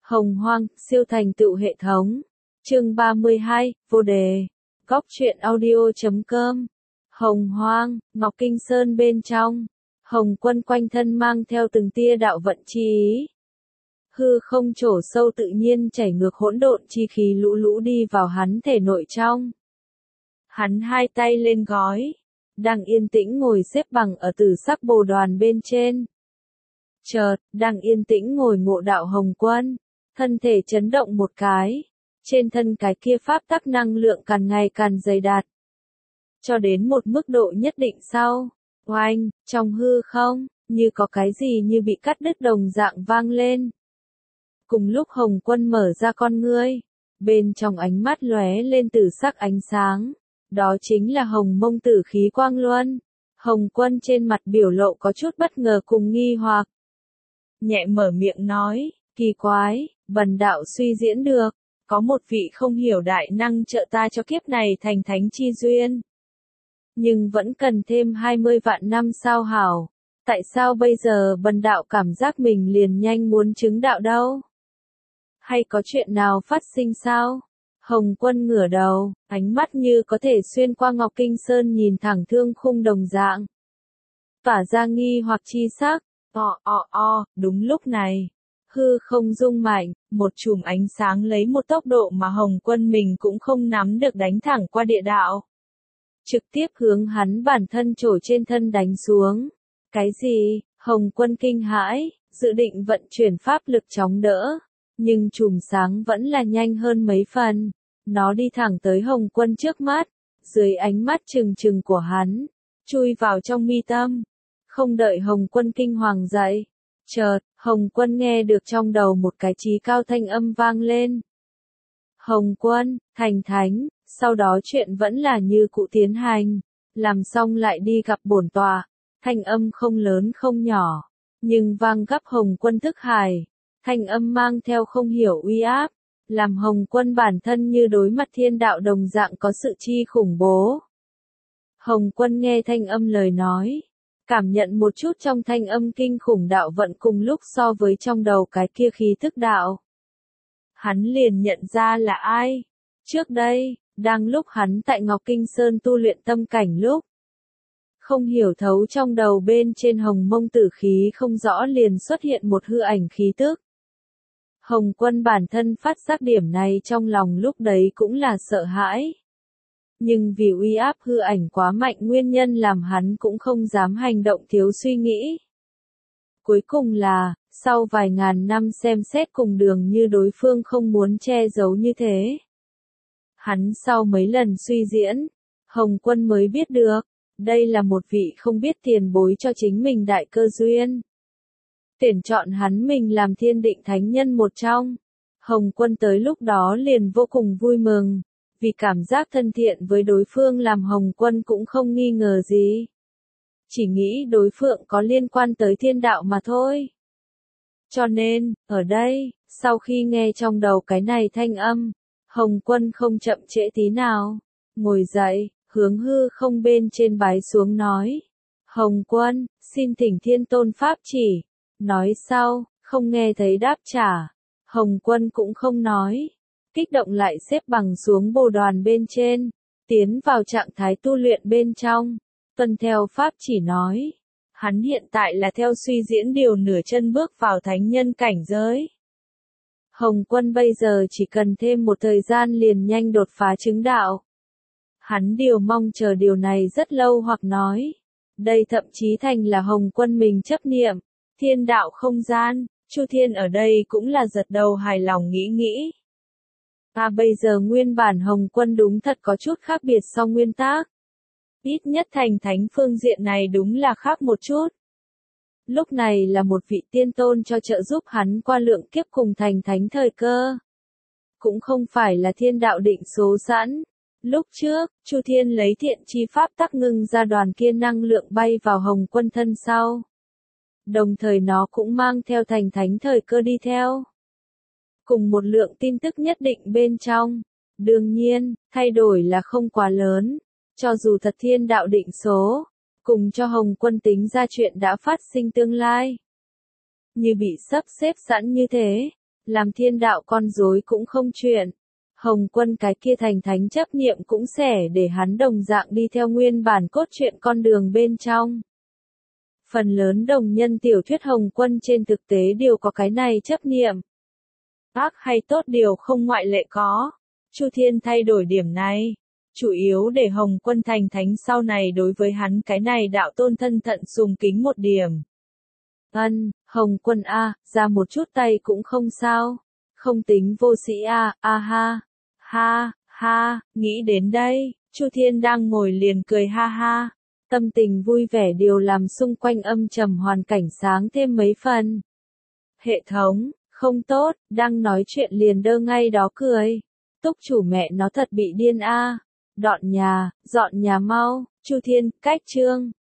Hồng Hoang, siêu thành tựu hệ thống. Chương 32, vô đề. Góc truyện audio.com. Hồng Hoang, Ngọc Kinh Sơn bên trong. Hồng Quân quanh thân mang theo từng tia đạo vận chi ý. Hư không trổ sâu tự nhiên chảy ngược hỗn độn chi khí lũ lũ đi vào hắn thể nội trong. Hắn hai tay lên gói, đang yên tĩnh ngồi xếp bằng ở tử sắc bồ đoàn bên trên. Chợt, đang yên tĩnh ngồi ngộ đạo Hồng Quân, thân thể chấn động một cái, trên thân cái kia pháp tắc năng lượng càng ngày càng dày đặc. Cho đến một mức độ nhất định sau, oanh, trong hư không, như có cái gì như bị cắt đứt đồng dạng vang lên. Cùng lúc Hồng Quân mở ra con ngươi, bên trong ánh mắt lóe lên tử sắc ánh sáng, đó chính là Hồng Mông tử khí quang luân. Hồng Quân trên mặt biểu lộ có chút bất ngờ cùng nghi hoặc. Nhẹ mở miệng nói, kỳ quái, bần đạo suy diễn được, có một vị không hiểu đại năng trợ ta cho kiếp này thành thánh chi duyên. Nhưng vẫn cần thêm 20 vạn năm sao hảo, tại sao bây giờ bần đạo cảm giác mình liền nhanh muốn chứng đạo đâu? Hay có chuyện nào phát sinh sao? Hồng Quân ngửa đầu, ánh mắt như có thể xuyên qua Ngọc Kinh Sơn nhìn thẳng thương khung đồng dạng. Tỏa ra nghi hoặc chi sắc, đúng lúc này. Hư không rung mạnh, một chùm ánh sáng lấy một tốc độ mà Hồng Quân mình cũng không nắm được đánh thẳng qua địa đạo. Trực tiếp hướng hắn bản thân trổ trên thân đánh xuống. Cái gì? Hồng Quân kinh hãi, dự định vận chuyển pháp lực chống đỡ. Nhưng chùm sáng vẫn là nhanh hơn mấy phần. Nó đi thẳng tới Hồng Quân trước mắt, dưới ánh mắt trừng trừng của hắn, chui vào trong mi tâm. Không đợi Hồng Quân kinh hoàng dậy. Chợt, Hồng Quân nghe được trong đầu một cái chí cao thanh âm vang lên. Hồng Quân, thành thánh, sau đó chuyện vẫn là như cũ tiến hành, làm xong lại đi gặp bổn tọa. Thanh âm không lớn không nhỏ, nhưng vang gấp Hồng Quân thức hải. Thanh âm mang theo không hiểu uy áp, làm Hồng Quân bản thân như đối mặt thiên đạo đồng dạng có sự chi khủng bố. Hồng Quân nghe thanh âm lời nói, cảm nhận một chút trong thanh âm kinh khủng đạo vận cùng lúc so với trong đầu cái kia khí thức đạo. Hắn liền nhận ra là ai. Trước đây, đang lúc hắn tại Ngọc Kinh Sơn tu luyện tâm cảnh lúc, không hiểu thấu trong đầu bên trên Hồng Mông tử khí không rõ liền xuất hiện một hư ảnh khí tức. Hồng Quân bản thân phát giác điểm này trong lòng lúc đấy cũng là sợ hãi. Nhưng vì uy áp hư ảnh quá mạnh nguyên nhân làm hắn cũng không dám hành động thiếu suy nghĩ. Cuối cùng là, sau vài ngàn năm xem xét cùng đường như đối phương không muốn che giấu như thế. Hắn sau mấy lần suy diễn, Hồng Quân mới biết được, đây là một vị không biết tiền bối cho chính mình đại cơ duyên. Tuyển chọn hắn mình làm thiên định thánh nhân một trong. Hồng Quân tới lúc đó liền vô cùng vui mừng, vì cảm giác thân thiện với đối phương làm Hồng Quân cũng không nghi ngờ gì. Chỉ nghĩ đối phương có liên quan tới thiên đạo mà thôi. Cho nên, ở đây, sau khi nghe trong đầu cái này thanh âm, Hồng Quân không chậm trễ tí nào, ngồi dậy, hướng hư không bên trên bái xuống nói. Hồng Quân, xin thỉnh Thiên Tôn Pháp chỉ. Nói sau, không nghe thấy đáp trả. Hồng Quân cũng không nói. Kích động lại xếp bằng xuống bồ đoàn bên trên. Tiến vào trạng thái tu luyện bên trong. Tuân theo Pháp chỉ nói. Hắn hiện tại là theo suy diễn điều nửa chân bước vào thánh nhân cảnh giới. Hồng Quân bây giờ chỉ cần thêm một thời gian liền nhanh đột phá chứng đạo. Hắn điều mong chờ điều này rất lâu hoặc nói. Đây thậm chí thành là Hồng Quân mình chấp niệm. Thiên đạo không gian, Chu Thiên ở đây cũng là giật đầu hài lòng nghĩ. Bây giờ nguyên bản Hồng Quân đúng thật có chút khác biệt so nguyên tác. Ít nhất thành thánh phương diện này đúng là khác một chút. Lúc này là một vị tiên tôn cho trợ giúp hắn qua lượng kiếp cùng thành thánh thời cơ. Cũng không phải là thiên đạo định số sẵn. Lúc trước, Chu Thiên lấy thiện chi pháp tắc ngưng ra đoàn kia năng lượng bay vào Hồng Quân thân sau. Đồng thời nó cũng mang theo thành thánh thời cơ đi theo. Cùng một lượng tin tức nhất định bên trong. Đương nhiên, thay đổi là không quá lớn. Cho dù thật thiên đạo định số, cùng cho Hồng Quân tính ra chuyện đã phát sinh tương lai. Như bị sắp xếp sẵn như thế, làm thiên đạo con rối cũng không chuyện. Hồng Quân cái kia thành thánh chấp niệm cũng sẽ để hắn đồng dạng đi theo nguyên bản cốt truyện con đường bên trong. Phần lớn đồng nhân tiểu thuyết Hồng Quân trên thực tế đều có cái này chấp niệm. Ác hay tốt điều không ngoại lệ có. Chu Thiên thay đổi điểm này, chủ yếu để Hồng Quân thành thánh sau này đối với hắn cái này đạo tôn thân thận sùng kính một điểm. Hồng Quân a, ra một chút tay cũng không sao. Không tính vô sĩ a, ha, nghĩ đến đây, Chu Thiên đang ngồi liền cười ha ha. Tâm tình vui vẻ điều làm xung quanh âm trầm hoàn cảnh sáng thêm mấy phần. Hệ thống, không tốt, đang nói chuyện liền đơ ngay đó cười. Túc chủ mẹ nó thật bị điên a. Dọn nhà mau, Chu Thiên, cách chương.